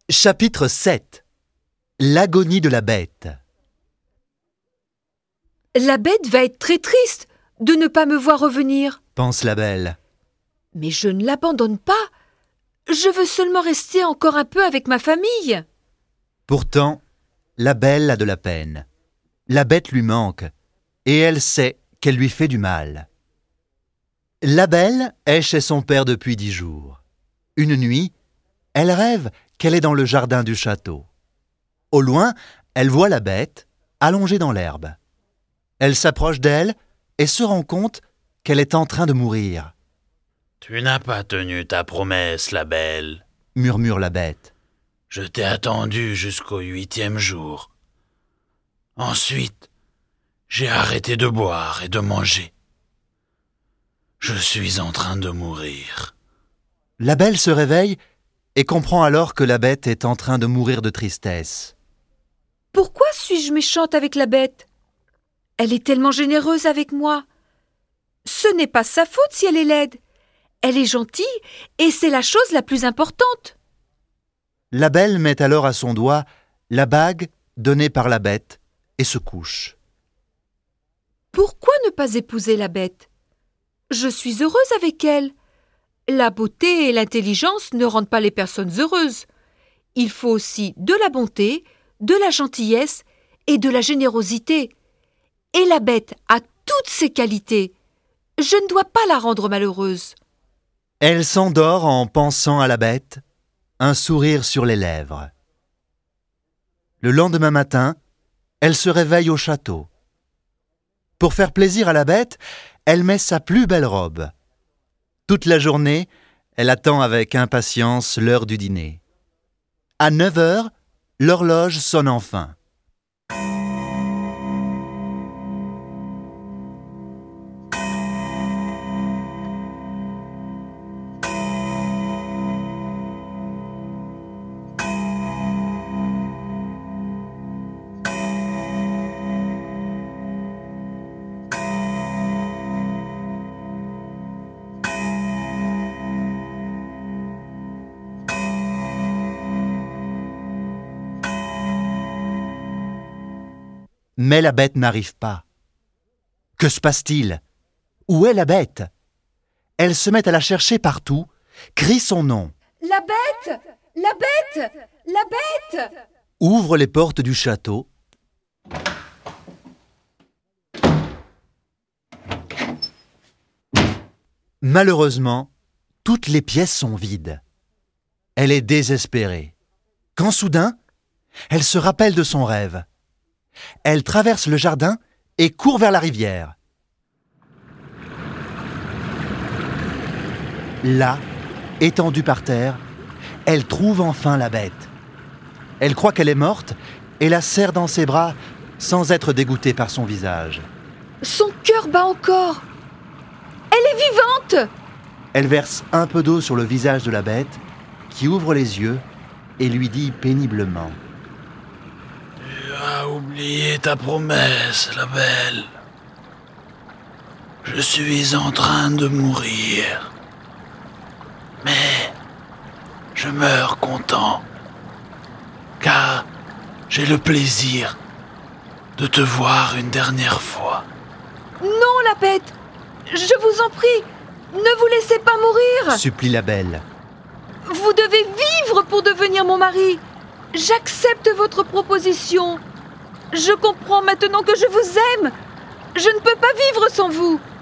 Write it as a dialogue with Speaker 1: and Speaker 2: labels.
Speaker 1: Chapitre 7. L'agonie de la bête.
Speaker 2: La bête va être très triste de ne pas me voir revenir.
Speaker 1: Pense la belle.
Speaker 2: Mais je ne l'abandonne pas. Je veux seulement rester encore un peu avec ma famille.
Speaker 1: Pourtant, la belle a de la peine. La bête lui manque, et elle sait qu'elle lui fait du mal. La belle est chez son père depuis 10 jours. Une nuit, elle rêve qu'elle est dans le jardin du château. Au loin, elle voit la bête, allongée dans l'herbe. Elle s'approche d'elle et se rend compte qu'elle est en train de mourir.
Speaker 3: « Tu n'as pas tenu ta promesse, la belle, »
Speaker 1: murmure la bête.
Speaker 3: « Je t'ai attendu jusqu'au 8e jour. Ensuite, j'ai arrêté de boire et de manger. Je suis en train de mourir. »
Speaker 1: La belle se réveille et comprend alors que la bête est en train de mourir de tristesse.
Speaker 2: Pourquoi suis-je méchante avec la bête? Elle est tellement généreuse avec moi. Ce n'est pas sa faute si elle est laide. Elle est gentille et c'est la chose la plus importante.
Speaker 1: La belle met alors à son doigt la bague donnée par la bête et se couche.
Speaker 2: Pourquoi ne pas épouser la bête? Je suis heureuse avec elle. La beauté et l'intelligence ne rendent pas les personnes heureuses. Il faut aussi de la bonté, de la gentillesse et de la générosité. Et la bête a toutes ces qualités. Je ne dois pas la rendre malheureuse.
Speaker 1: Elle s'endort en pensant à la bête, un sourire sur les lèvres. Le lendemain matin, elle se réveille au château. Pour faire plaisir à la bête, elle met sa plus belle robe. Toute la journée, elle attend avec impatience l'heure du dîner. À 9 heures, l'horloge sonne enfin. Mais la bête n'arrive pas. Que se passe-t-il? Où est la bête? Elle se met à la chercher partout, crie son nom.
Speaker 2: La bête! La bête! La bête!
Speaker 1: Ouvre les portes du château. Malheureusement, toutes les pièces sont vides. Elle est désespérée. Quand soudain, elle se rappelle de son rêve. Elle traverse le jardin et court vers la rivière. Là, étendue par terre, elle trouve enfin la bête. Elle croit qu'elle est morte et la serre dans ses bras sans être dégoûtée par son visage.
Speaker 2: Son cœur bat encore. Elle est vivante.
Speaker 1: Elle verse un peu d'eau sur le visage de la bête qui ouvre les yeux et lui dit péniblement:
Speaker 3: Tu as oublié ta promesse, la belle. Je suis en train de mourir. Mais je meurs content, car j'ai le plaisir de te voir une dernière fois.
Speaker 2: Non, la bête! Je vous en prie, ne vous laissez pas mourir!
Speaker 1: supplie la belle.
Speaker 2: Vous devez vivre pour devenir mon mari. J'accepte votre proposition. Je comprends maintenant que je vous aime. Je ne peux pas vivre sans vous.